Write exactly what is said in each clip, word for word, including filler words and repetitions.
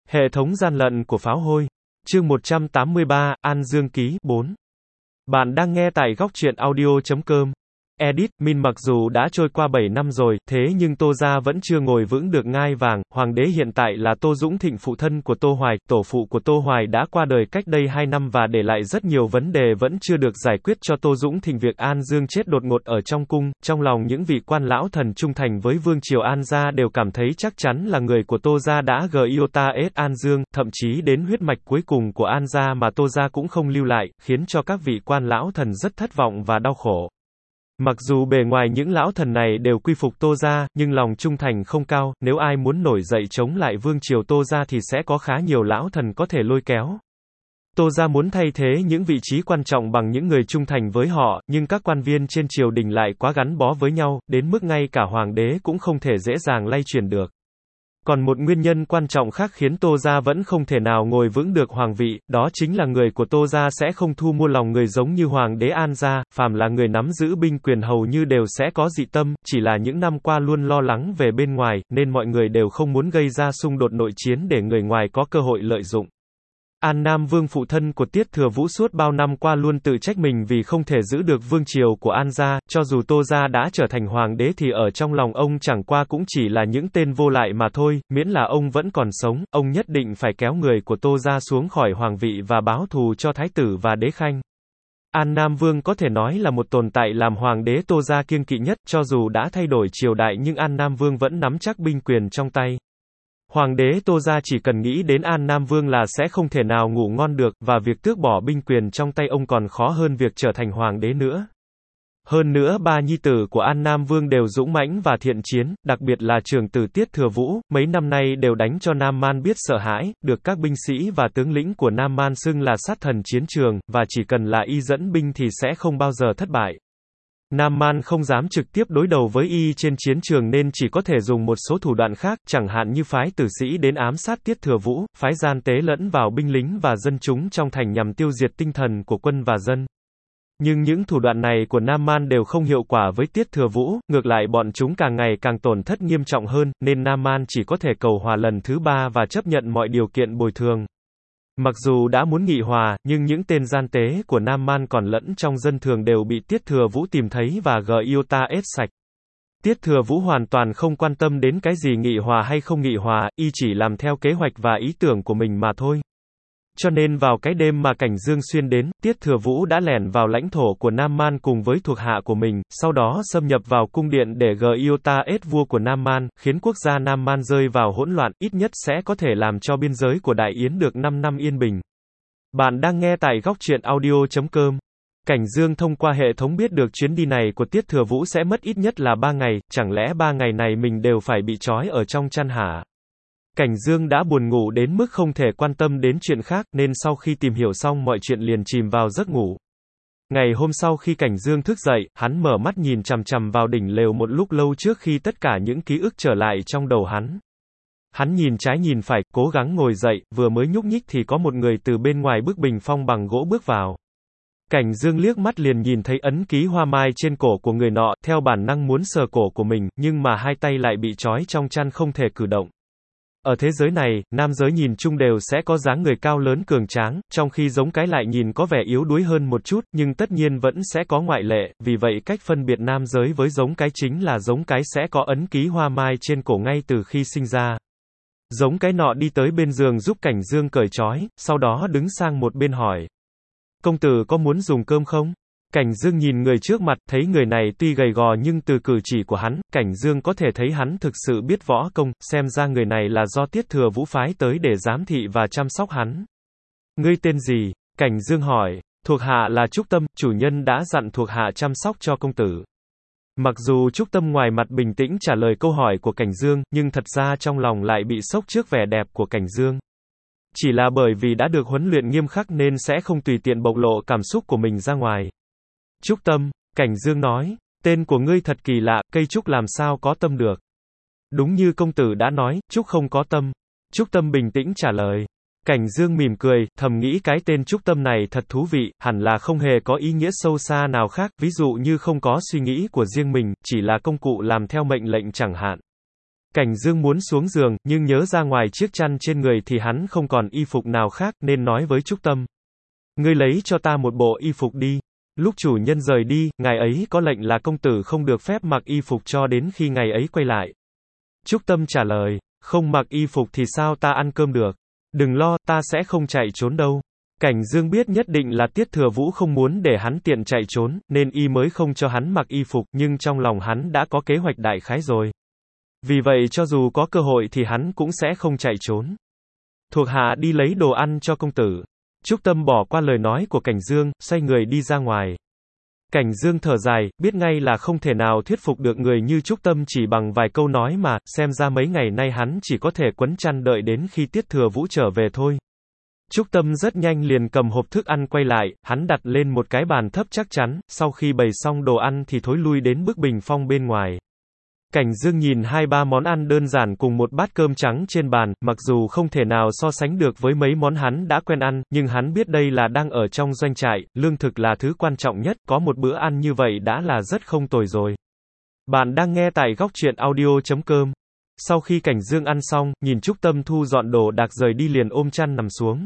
Hệ thống gian lận của pháo hôi. Chương một trăm tám mươi ba, An Dương ký, bốn. Bạn đang nghe tại góc truyện audio chấm com. Edit, Min mặc dù đã trôi qua bảy năm rồi, thế nhưng Tô gia vẫn chưa ngồi vững được ngai vàng, hoàng đế hiện tại là Tô Dũng Thịnh phụ thân của Tô Hoài, tổ phụ của Tô Hoài đã qua đời cách đây hai năm và để lại rất nhiều vấn đề vẫn chưa được giải quyết cho Tô Dũng Thịnh. Việc An Dương chết đột ngột ở trong cung, trong lòng những vị quan lão thần trung thành với vương triều An gia đều cảm thấy chắc chắn là người của Tô gia đã giota An Dương, thậm chí đến huyết mạch cuối cùng của An gia mà Tô gia cũng không lưu lại, khiến cho các vị quan lão thần rất thất vọng và đau khổ. Mặc dù bề ngoài những lão thần này đều quy phục Tô gia, nhưng lòng trung thành không cao, nếu ai muốn nổi dậy chống lại vương triều Tô gia thì sẽ có khá nhiều lão thần có thể lôi kéo. Tô gia muốn thay thế những vị trí quan trọng bằng những người trung thành với họ, nhưng các quan viên trên triều đình lại quá gắn bó với nhau, đến mức ngay cả hoàng đế cũng không thể dễ dàng lay chuyển được. Còn một nguyên nhân quan trọng khác khiến Tô gia vẫn không thể nào ngồi vững được hoàng vị, đó chính là người của Tô gia sẽ không thu mua lòng người giống như hoàng đế An gia, phàm là người nắm giữ binh quyền hầu như đều sẽ có dị tâm, chỉ là những năm qua luôn lo lắng về bên ngoài, nên mọi người đều không muốn gây ra xung đột nội chiến để người ngoài có cơ hội lợi dụng. An Nam Vương phụ thân của Tiết Thừa Vũ suốt bao năm qua luôn tự trách mình vì không thể giữ được vương triều của An gia, cho dù Tô gia đã trở thành hoàng đế thì ở trong lòng ông chẳng qua cũng chỉ là những tên vô lại mà thôi, miễn là ông vẫn còn sống, ông nhất định phải kéo người của Tô gia xuống khỏi hoàng vị và báo thù cho thái tử và đế khanh. An Nam Vương có thể nói là một tồn tại làm hoàng đế Tô gia kiêng kỵ nhất, cho dù đã thay đổi triều đại nhưng An Nam Vương vẫn nắm chắc binh quyền trong tay. Hoàng đế Tô gia chỉ cần nghĩ đến An Nam Vương là sẽ không thể nào ngủ ngon được, và việc tước bỏ binh quyền trong tay ông còn khó hơn việc trở thành hoàng đế nữa. Hơn nữa ba nhi tử của An Nam Vương đều dũng mãnh và thiện chiến, đặc biệt là trưởng tử Tiết Thừa Vũ, mấy năm nay đều đánh cho Nam Man biết sợ hãi, được các binh sĩ và tướng lĩnh của Nam Man xưng là sát thần chiến trường, và chỉ cần là y dẫn binh thì sẽ không bao giờ thất bại. Nam Man không dám trực tiếp đối đầu với y trên chiến trường nên chỉ có thể dùng một số thủ đoạn khác, chẳng hạn như phái tử sĩ đến ám sát Tiết Thừa Vũ, phái gian tế lẫn vào binh lính và dân chúng trong thành nhằm tiêu diệt tinh thần của quân và dân. Nhưng những thủ đoạn này của Nam Man đều không hiệu quả với Tiết Thừa Vũ, ngược lại bọn chúng càng ngày càng tổn thất nghiêm trọng hơn, nên Nam Man chỉ có thể cầu hòa lần thứ ba và chấp nhận mọi điều kiện bồi thường. Mặc dù đã muốn nghị hòa, nhưng những tên gian tế của Nam Man còn lẫn trong dân thường đều bị Tiết Thừa Vũ tìm thấy và giota sạch. Tiết Thừa Vũ hoàn toàn không quan tâm đến cái gì nghị hòa hay không nghị hòa, y chỉ làm theo kế hoạch và ý tưởng của mình mà thôi. Cho nên vào cái đêm mà Cảnh Dương xuyên đến, Tiết Thừa Vũ đã lẻn vào lãnh thổ của Nam Man cùng với thuộc hạ của mình, sau đó xâm nhập vào cung điện để giota vua của Nam Man, khiến quốc gia Nam Man rơi vào hỗn loạn, ít nhất sẽ có thể làm cho biên giới của Đại Yến được năm năm yên bình. Bạn đang nghe tại góc truyện audio chấm com. Cảnh Dương thông qua hệ thống biết được chuyến đi này của Tiết Thừa Vũ sẽ mất ít nhất là ba ngày, chẳng lẽ ba ngày này mình đều phải bị trói ở trong chăn hả? Cảnh Dương đã buồn ngủ đến mức không thể quan tâm đến chuyện khác, nên sau khi tìm hiểu xong mọi chuyện liền chìm vào giấc ngủ. Ngày hôm sau khi Cảnh Dương thức dậy, hắn mở mắt nhìn chằm chằm vào đỉnh lều một lúc lâu trước khi tất cả những ký ức trở lại trong đầu hắn. Hắn nhìn trái nhìn phải, cố gắng ngồi dậy, vừa mới nhúc nhích thì có một người từ bên ngoài bức bình phong bằng gỗ bước vào. Cảnh Dương liếc mắt liền nhìn thấy ấn ký hoa mai trên cổ của người nọ, theo bản năng muốn sờ cổ của mình, nhưng mà hai tay lại bị trói trong chăn không thể cử động. Ở thế giới này, nam giới nhìn chung đều sẽ có dáng người cao lớn cường tráng, trong khi giống cái lại nhìn có vẻ yếu đuối hơn một chút, nhưng tất nhiên vẫn sẽ có ngoại lệ, vì vậy cách phân biệt nam giới với giống cái chính là giống cái sẽ có ấn ký hoa mai trên cổ ngay từ khi sinh ra. Giống cái nọ đi tới bên giường giúp Cảnh Dương cởi trói, sau đó đứng sang một bên hỏi: "Công tử có muốn dùng cơm không?" Cảnh Dương nhìn người trước mặt, thấy người này tuy gầy gò nhưng từ cử chỉ của hắn, Cảnh Dương có thể thấy hắn thực sự biết võ công, xem ra người này là do Tiết Thừa Vũ phái tới để giám thị và chăm sóc hắn. "Ngươi tên gì?" Cảnh Dương hỏi. "Thuộc hạ là Trúc Tâm, chủ nhân đã dặn thuộc hạ chăm sóc cho công tử." Mặc dù Trúc Tâm ngoài mặt bình tĩnh trả lời câu hỏi của Cảnh Dương, nhưng thật ra trong lòng lại bị sốc trước vẻ đẹp của Cảnh Dương. Chỉ là bởi vì đã được huấn luyện nghiêm khắc nên sẽ không tùy tiện bộc lộ cảm xúc của mình ra ngoài. "Trúc Tâm," Cảnh Dương nói, "tên của ngươi thật kỳ lạ, cây trúc làm sao có tâm được?" "Đúng như công tử đã nói, trúc không có tâm." Trúc Tâm bình tĩnh trả lời. Cảnh Dương mỉm cười, thầm nghĩ cái tên Trúc Tâm này thật thú vị, hẳn là không hề có ý nghĩa sâu xa nào khác, ví dụ như không có suy nghĩ của riêng mình, chỉ là công cụ làm theo mệnh lệnh chẳng hạn. Cảnh Dương muốn xuống giường, nhưng nhớ ra ngoài chiếc chăn trên người thì hắn không còn y phục nào khác, nên nói với Trúc Tâm. Ngươi lấy cho ta một bộ y phục đi. Lúc chủ nhân rời đi, ngài ấy có lệnh là công tử không được phép mặc y phục cho đến khi ngày ấy quay lại. Trúc Tâm trả lời, không mặc y phục thì sao ta ăn cơm được. Đừng lo, ta sẽ không chạy trốn đâu. Cảnh Dương biết nhất định là Tiết Thừa Vũ không muốn để hắn tiện chạy trốn, nên y mới không cho hắn mặc y phục, nhưng trong lòng hắn đã có kế hoạch đại khái rồi. Vì vậy cho dù có cơ hội thì hắn cũng sẽ không chạy trốn. Thuộc hạ đi lấy đồ ăn cho công tử. Trúc Tâm bỏ qua lời nói của Cảnh Dương, xoay người đi ra ngoài. Cảnh Dương thở dài, biết ngay là không thể nào thuyết phục được người như Trúc Tâm chỉ bằng vài câu nói mà, xem ra mấy ngày nay hắn chỉ có thể quấn chăn đợi đến khi Tiết Thừa Vũ trở về thôi. Trúc Tâm rất nhanh liền cầm hộp thức ăn quay lại, hắn đặt lên một cái bàn thấp chắc chắn, sau khi bày xong đồ ăn thì thối lui đến bức bình phong bên ngoài. Cảnh Dương nhìn hai ba món ăn đơn giản cùng một bát cơm trắng trên bàn, mặc dù không thể nào so sánh được với mấy món hắn đã quen ăn, nhưng hắn biết đây là đang ở trong doanh trại, lương thực là thứ quan trọng nhất, có một bữa ăn như vậy đã là rất không tồi rồi. Bạn đang nghe tại góc truyện audio chấm com. Sau khi Cảnh Dương ăn xong, nhìn Trúc Tâm thu dọn đồ đạc rời đi liền ôm chăn nằm xuống.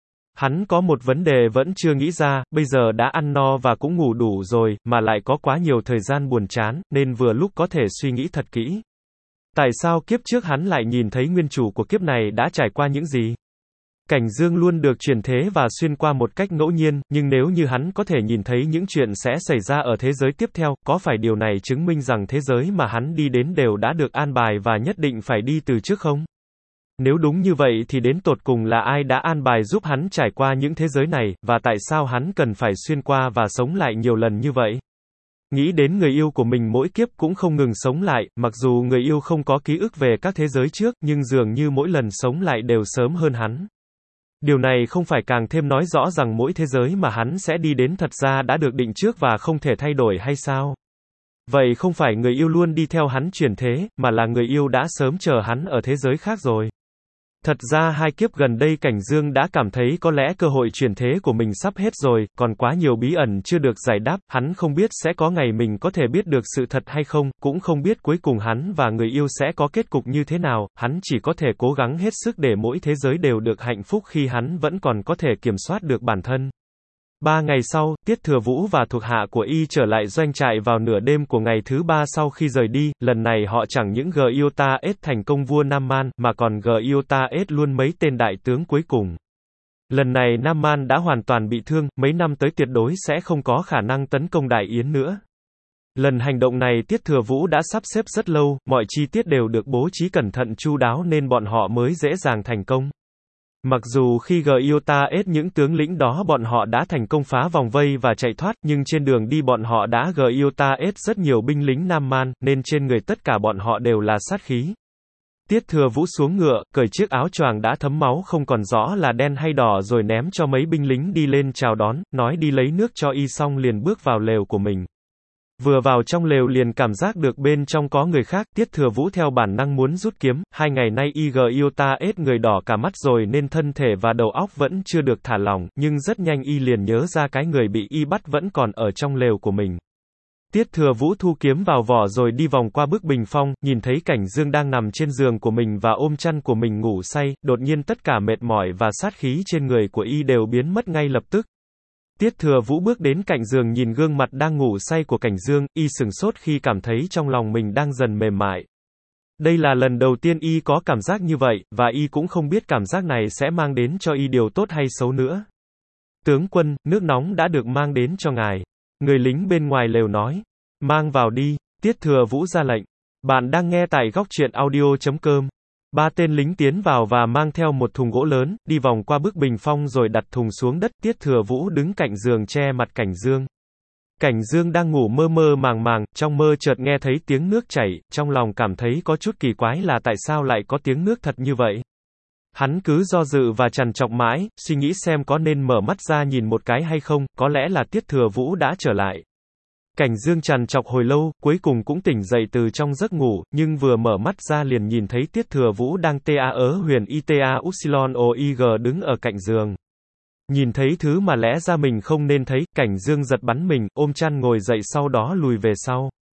Hắn có một vấn đề vẫn chưa nghĩ ra, bây giờ đã ăn no và cũng ngủ đủ rồi, mà lại có quá nhiều thời gian buồn chán, nên vừa lúc có thể suy nghĩ thật kỹ. Tại sao kiếp trước hắn lại nhìn thấy nguyên chủ của kiếp này đã trải qua những gì? Cảnh Dương luôn được chuyển thế và xuyên qua một cách ngẫu nhiên, nhưng nếu như hắn có thể nhìn thấy những chuyện sẽ xảy ra ở thế giới tiếp theo, có phải điều này chứng minh rằng thế giới mà hắn đi đến đều đã được an bài và nhất định phải đi từ trước không? Nếu đúng như vậy thì đến tột cùng là ai đã an bài giúp hắn trải qua những thế giới này, và tại sao hắn cần phải xuyên qua và sống lại nhiều lần như vậy? Nghĩ đến người yêu của mình mỗi kiếp cũng không ngừng sống lại, mặc dù người yêu không có ký ức về các thế giới trước, nhưng dường như mỗi lần sống lại đều sớm hơn hắn. Điều này không phải càng thêm nói rõ rằng mỗi thế giới mà hắn sẽ đi đến thật ra đã được định trước và không thể thay đổi hay sao? Vậy không phải người yêu luôn đi theo hắn chuyển thế, mà là người yêu đã sớm chờ hắn ở thế giới khác rồi. Thật ra hai kiếp gần đây Cảnh Dương đã cảm thấy có lẽ cơ hội chuyển thế của mình sắp hết rồi, còn quá nhiều bí ẩn chưa được giải đáp, hắn không biết sẽ có ngày mình có thể biết được sự thật hay không, cũng không biết cuối cùng hắn và người yêu sẽ có kết cục như thế nào, hắn chỉ có thể cố gắng hết sức để mỗi thế giới đều được hạnh phúc khi hắn vẫn còn có thể kiểm soát được bản thân. Ba ngày sau, Tiết Thừa Vũ và thuộc hạ của y trở lại doanh trại vào nửa đêm của ngày thứ ba sau khi rời đi, lần này họ chẳng những Gyuta-ết thành công vua Nam Man, mà còn Gyuta-ết luôn mấy tên đại tướng cuối cùng. Lần này Nam Man đã hoàn toàn bị thương, mấy năm tới tuyệt đối sẽ không có khả năng tấn công Đại Yến nữa. Lần hành động này Tiết Thừa Vũ đã sắp xếp rất lâu, mọi chi tiết đều được bố trí cẩn thận chu đáo nên bọn họ mới dễ dàng thành công. Mặc dù khi Gyuta-ết những tướng lĩnh đó bọn họ đã thành công phá vòng vây và chạy thoát, nhưng trên đường đi bọn họ đã Gyuta-ết rất nhiều binh lính Nam Man, nên trên người tất cả bọn họ đều là sát khí. Tiết Thừa Vũ xuống ngựa, cởi chiếc áo choàng đã thấm máu không còn rõ là đen hay đỏ rồi ném cho mấy binh lính đi lên chào đón, nói đi lấy nước cho y xong liền bước vào lều của mình. Vừa vào trong lều liền cảm giác được bên trong có người khác, Tiết Thừa Vũ theo bản năng muốn rút kiếm, hai ngày nay y Gyuta-ết người đỏ cả mắt rồi nên thân thể và đầu óc vẫn chưa được thả lỏng, nhưng rất nhanh y liền nhớ ra cái người bị y bắt vẫn còn ở trong lều của mình. Tiết Thừa Vũ thu kiếm vào vỏ rồi đi vòng qua bức bình phong, nhìn thấy Cảnh Dương đang nằm trên giường của mình và ôm chăn của mình ngủ say, đột nhiên tất cả mệt mỏi và sát khí trên người của y đều biến mất ngay lập tức. Tiết Thừa Vũ bước đến cạnh giường nhìn gương mặt đang ngủ say của Cảnh Dương, y sửng sốt khi cảm thấy trong lòng mình đang dần mềm mại. Đây là lần đầu tiên y có cảm giác như vậy, và y cũng không biết cảm giác này sẽ mang đến cho y điều tốt hay xấu nữa. Tướng quân, nước nóng đã được mang đến cho ngài. Người lính bên ngoài lều nói. Mang vào đi. Tiết Thừa Vũ ra lệnh. Bạn đang nghe tại góc truyện audio chấm com. Ba tên lính tiến vào và mang theo một thùng gỗ lớn, đi vòng qua bức bình phong rồi đặt thùng xuống đất. Tiết Thừa Vũ đứng cạnh giường che mặt Cảnh Dương. Cảnh Dương đang ngủ mơ mơ màng màng, trong mơ chợt nghe thấy tiếng nước chảy, trong lòng cảm thấy có chút kỳ quái là tại sao lại có tiếng nước thật như vậy. Hắn cứ do dự và trằn trọc mãi, suy nghĩ xem có nên mở mắt ra nhìn một cái hay không, có lẽ là Tiết Thừa Vũ đã trở lại. Cảnh Dương trằn trọc hồi lâu, cuối cùng cũng tỉnh dậy từ trong giấc ngủ, nhưng vừa mở mắt ra liền nhìn thấy Tiết Thừa Vũ đang ta ớ huyền ita upsilon oig đứng ở cạnh giường. Nhìn thấy thứ mà lẽ ra mình không nên thấy, Cảnh Dương giật bắn mình, ôm chăn ngồi dậy sau đó lùi về sau.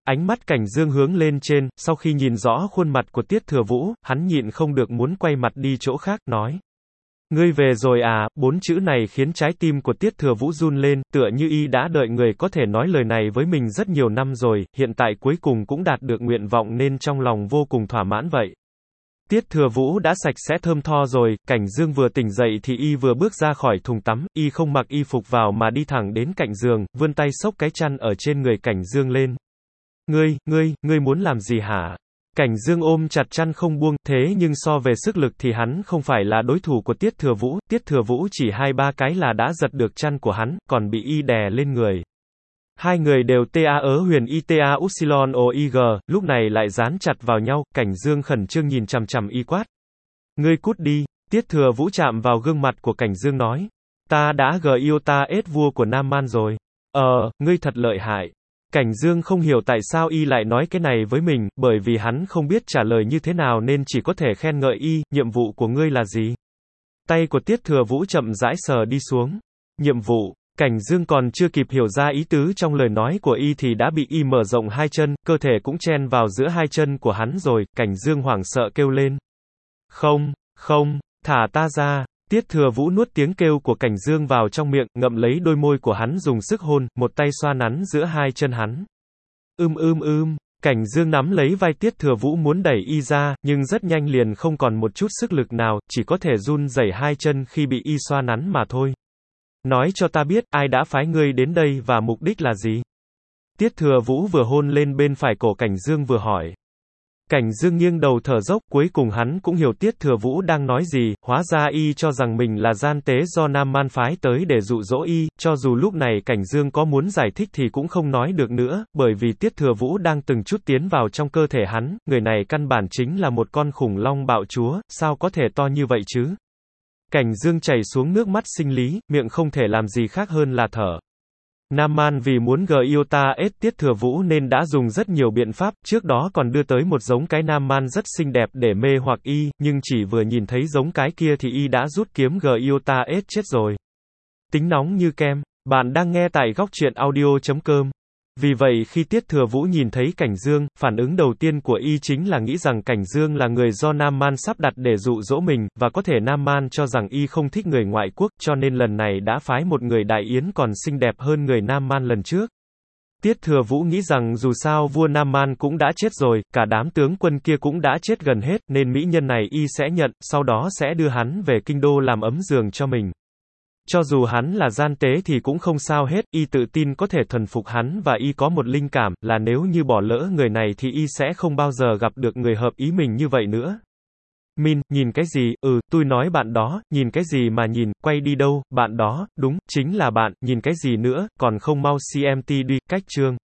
Ánh mắt Cảnh Dương hướng lên trên, sau khi nhìn rõ khuôn mặt của Tiết Thừa Vũ, hắn nhịn không được muốn quay mặt đi chỗ khác, nói. Ngươi về rồi à, bốn chữ này khiến trái tim của Tiết Thừa Vũ run lên, tựa như y đã đợi người có thể nói lời này với mình rất nhiều năm rồi, hiện tại cuối cùng cũng đạt được nguyện vọng nên trong lòng vô cùng thỏa mãn vậy. Tiết Thừa Vũ đã sạch sẽ thơm tho rồi, Cảnh Dương vừa tỉnh dậy thì y vừa bước ra khỏi thùng tắm, y không mặc y phục vào mà đi thẳng đến cạnh giường, vươn tay xốc cái chăn ở trên người Cảnh Dương lên. Ngươi, ngươi, ngươi muốn làm gì hả? Cảnh Dương ôm chặt chăn không buông, thế nhưng so về sức lực thì hắn không phải là đối thủ của Tiết Thừa Vũ, Tiết Thừa Vũ chỉ hai ba cái là đã giật được chăn của hắn, còn bị y đè lên người. Hai người đều ta ớ huyền y ta upsilon o ig, lúc này lại dán chặt vào nhau, Cảnh Dương khẩn trương nhìn chằm chằm y quát. Ngươi cút đi, Tiết Thừa Vũ chạm vào gương mặt của Cảnh Dương nói. Ta đã gờ yêu ta ết vua của Nam Man rồi. Ờ, ngươi thật lợi hại. Cảnh Dương không hiểu tại sao y lại nói cái này với mình, bởi vì hắn không biết trả lời như thế nào nên chỉ có thể khen ngợi y, nhiệm vụ của ngươi là gì? Tay của Tiết Thừa Vũ chậm rãi sờ đi xuống. Nhiệm vụ, Cảnh Dương còn chưa kịp hiểu ra ý tứ trong lời nói của y thì đã bị y mở rộng hai chân, cơ thể cũng chen vào giữa hai chân của hắn rồi, Cảnh Dương hoảng sợ kêu lên. Không, không, thả ta ra. Tiết Thừa Vũ nuốt tiếng kêu của Cảnh Dương vào trong miệng, ngậm lấy đôi môi của hắn dùng sức hôn, một tay xoa nắn giữa hai chân hắn. Ưm ưm ưm, Cảnh Dương nắm lấy vai Tiết Thừa Vũ muốn đẩy y ra, nhưng rất nhanh liền không còn một chút sức lực nào, chỉ có thể run rẩy hai chân khi bị y xoa nắn mà thôi. Nói cho ta biết, ai đã phái ngươi đến đây và mục đích là gì? Tiết Thừa Vũ vừa hôn lên bên phải cổ Cảnh Dương vừa hỏi. Cảnh Dương nghiêng đầu thở dốc, cuối cùng hắn cũng hiểu Tiết Thừa Vũ đang nói gì, hóa ra y cho rằng mình là gian tế do Nam Man phái tới để dụ dỗ y, cho dù lúc này Cảnh Dương có muốn giải thích thì cũng không nói được nữa, bởi vì Tiết Thừa Vũ đang từng chút tiến vào trong cơ thể hắn, người này căn bản chính là một con khủng long bạo chúa, sao có thể to như vậy chứ? Cảnh Dương chảy xuống nước mắt sinh lý, miệng không thể làm gì khác hơn là thở. Nam Man vì muốn gờ yêu ta ết Tiết Thừa Vũ nên đã dùng rất nhiều biện pháp, trước đó còn đưa tới một giống cái Nam Man rất xinh đẹp để mê hoặc y, nhưng chỉ vừa nhìn thấy giống cái kia thì y đã rút kiếm gờ yêu ta ết chết rồi. Tính nóng như kem, bạn đang nghe tại góc truyện audio chấm com. Vì vậy khi Tiết Thừa Vũ nhìn thấy Cảnh Dương, phản ứng đầu tiên của y chính là nghĩ rằng Cảnh Dương là người do Nam Man sắp đặt để dụ dỗ mình, và có thể Nam Man cho rằng y không thích người ngoại quốc, cho nên lần này đã phái một người đại yến còn xinh đẹp hơn người Nam Man lần trước. Tiết Thừa Vũ nghĩ rằng dù sao vua Nam Man cũng đã chết rồi, cả đám tướng quân kia cũng đã chết gần hết, nên mỹ nhân này y sẽ nhận, sau đó sẽ đưa hắn về kinh đô làm ấm giường cho mình. Cho dù hắn là gian tế thì cũng không sao hết, y tự tin có thể thuần phục hắn và y có một linh cảm, là nếu như bỏ lỡ người này thì y sẽ không bao giờ gặp được người hợp ý mình như vậy nữa. Min, nhìn cái gì, ừ, tôi nói bạn đó, nhìn cái gì mà nhìn, quay đi đâu, bạn đó, đúng, chính là bạn, nhìn cái gì nữa, còn không mau xê em tê đi, cách chương.